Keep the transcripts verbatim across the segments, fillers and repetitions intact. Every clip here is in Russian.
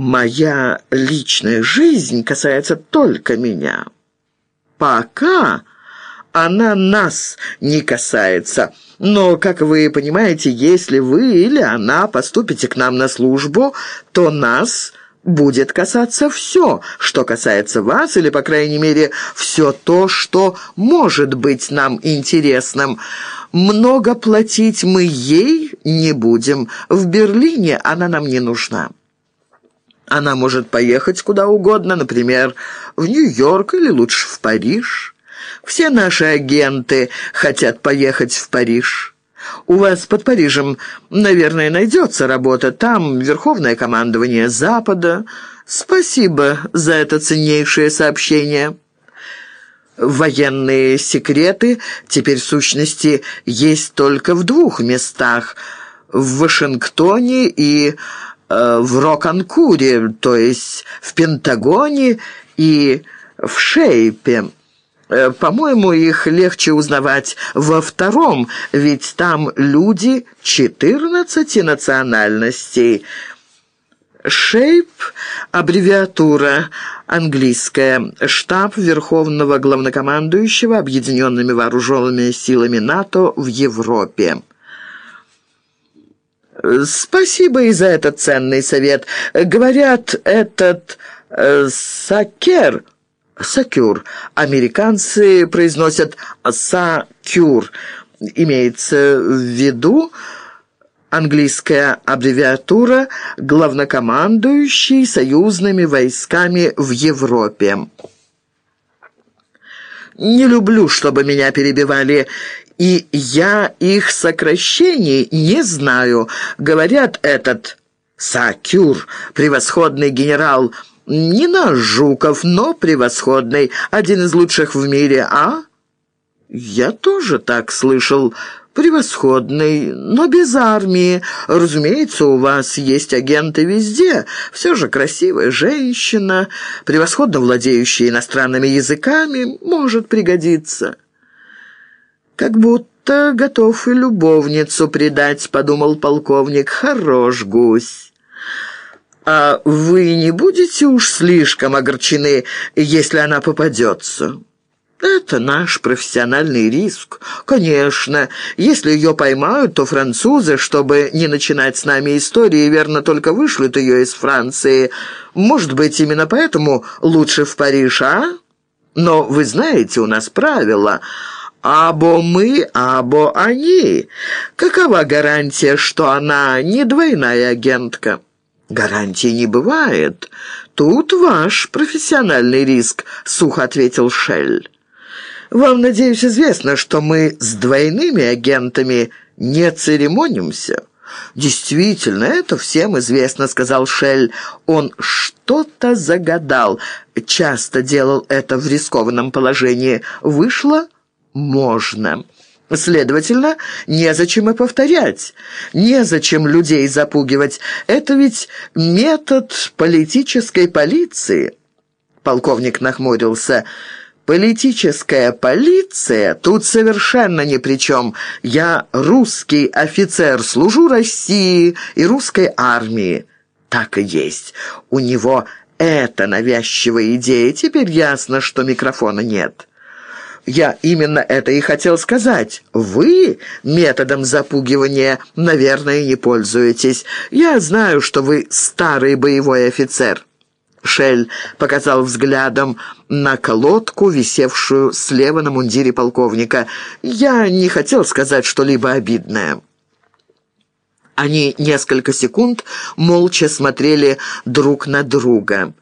Моя личная жизнь касается только меня. Пока она нас не касается. Но, как вы понимаете, если вы или она поступите к нам на службу, то нас будет касаться все, что касается вас, или, по крайней мере, все то, что может быть нам интересным. Много платить мы ей не будем. В Берлине она нам не нужна. Она может поехать куда угодно, например, в Нью-Йорк или лучше в Париж. Все наши агенты хотят поехать в Париж. У вас под Парижем, наверное, найдется работа. Там Верховное командование Запада. Спасибо за это ценнейшее сообщение. Военные секреты теперь, в сущности, есть только в двух местах. В Вашингтоне и э, в Роканкуре, то есть в Пентагоне и в Шейпе. По-моему, их легче узнавать во втором, ведь там люди четырнадцати национальностей. Шейп – аббревиатура английская, штаб Верховного Главнокомандующего Объединенными Вооруженными Силами НАТО в Европе. Спасибо и за этот ценный совет. Говорят, этот э, Сакер... Сакюр. Американцы произносят «сакюр». Имеется в виду английская аббревиатура «Главнокомандующий союзными войсками в Европе». Не люблю, чтобы меня перебивали, и я их сокращений не знаю. Говорят, этот Сакюр, превосходный генерал, не наш Жуков, но превосходный, один из лучших в мире, а? Я тоже так слышал. Превосходный, но без армии. Разумеется, у вас есть агенты везде. Все же красивая женщина, превосходно владеющая иностранными языками, может пригодиться. Как будто готов и любовницу предать, подумал полковник. Хорош гусь. «А вы не будете уж слишком огорчены, если она попадется?» «Это наш профессиональный риск. Конечно, если ее поймают, то французы, чтобы не начинать с нами истории, верно, только вышлют ее из Франции. Может быть, именно поэтому лучше в Париж, а? Но вы знаете, у нас правило. Або мы, або они. Какова гарантия, что она не двойная агентка?» «Гарантии не бывает. Тут ваш профессиональный риск», — сухо ответил Шель. «Вам, надеюсь, известно, что мы с двойными агентами не церемонимся». «Действительно, это всем известно», — сказал Шель. Он что-то загадал. Часто делал это в рискованном положении. Вышло «можно». Следовательно, незачем и повторять, незачем людей запугивать. Это ведь метод политической полиции. Полковник нахмурился. Политическая полиция тут совершенно ни при чем. Я русский офицер, служу России и русской армии. Так и есть. У него эта навязчивая идея. Теперь ясно, что микрофона нет. Я именно это и хотел сказать. Вы методом запугивания, наверное, не пользуетесь. Я знаю, что вы старый боевой офицер». Шель показал взглядом на колодку, висевшую слева на мундире полковника. «Я не хотел сказать что-либо обидное». Они несколько секунд молча смотрели друг на друга.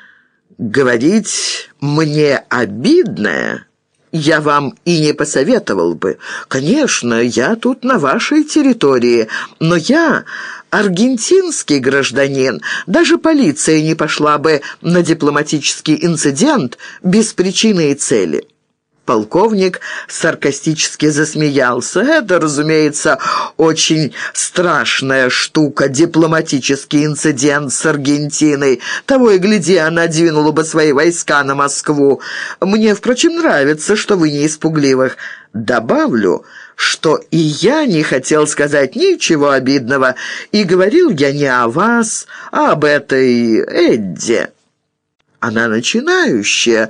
«Говорить мне обидное я вам и не посоветовал бы. Конечно, я тут на вашей территории, но я аргентинский гражданин. Даже полиция не пошла бы на дипломатический инцидент без причины и цели». Полковник саркастически засмеялся. «Это, разумеется, очень страшная штука, дипломатический инцидент с Аргентиной. Того и гляди, она двинула бы свои войска на Москву. Мне, впрочем, нравится, что вы не из пугливых. Добавлю, что и я не хотел сказать ничего обидного, и говорил я не о вас, а об этой Эдди. Она начинающая,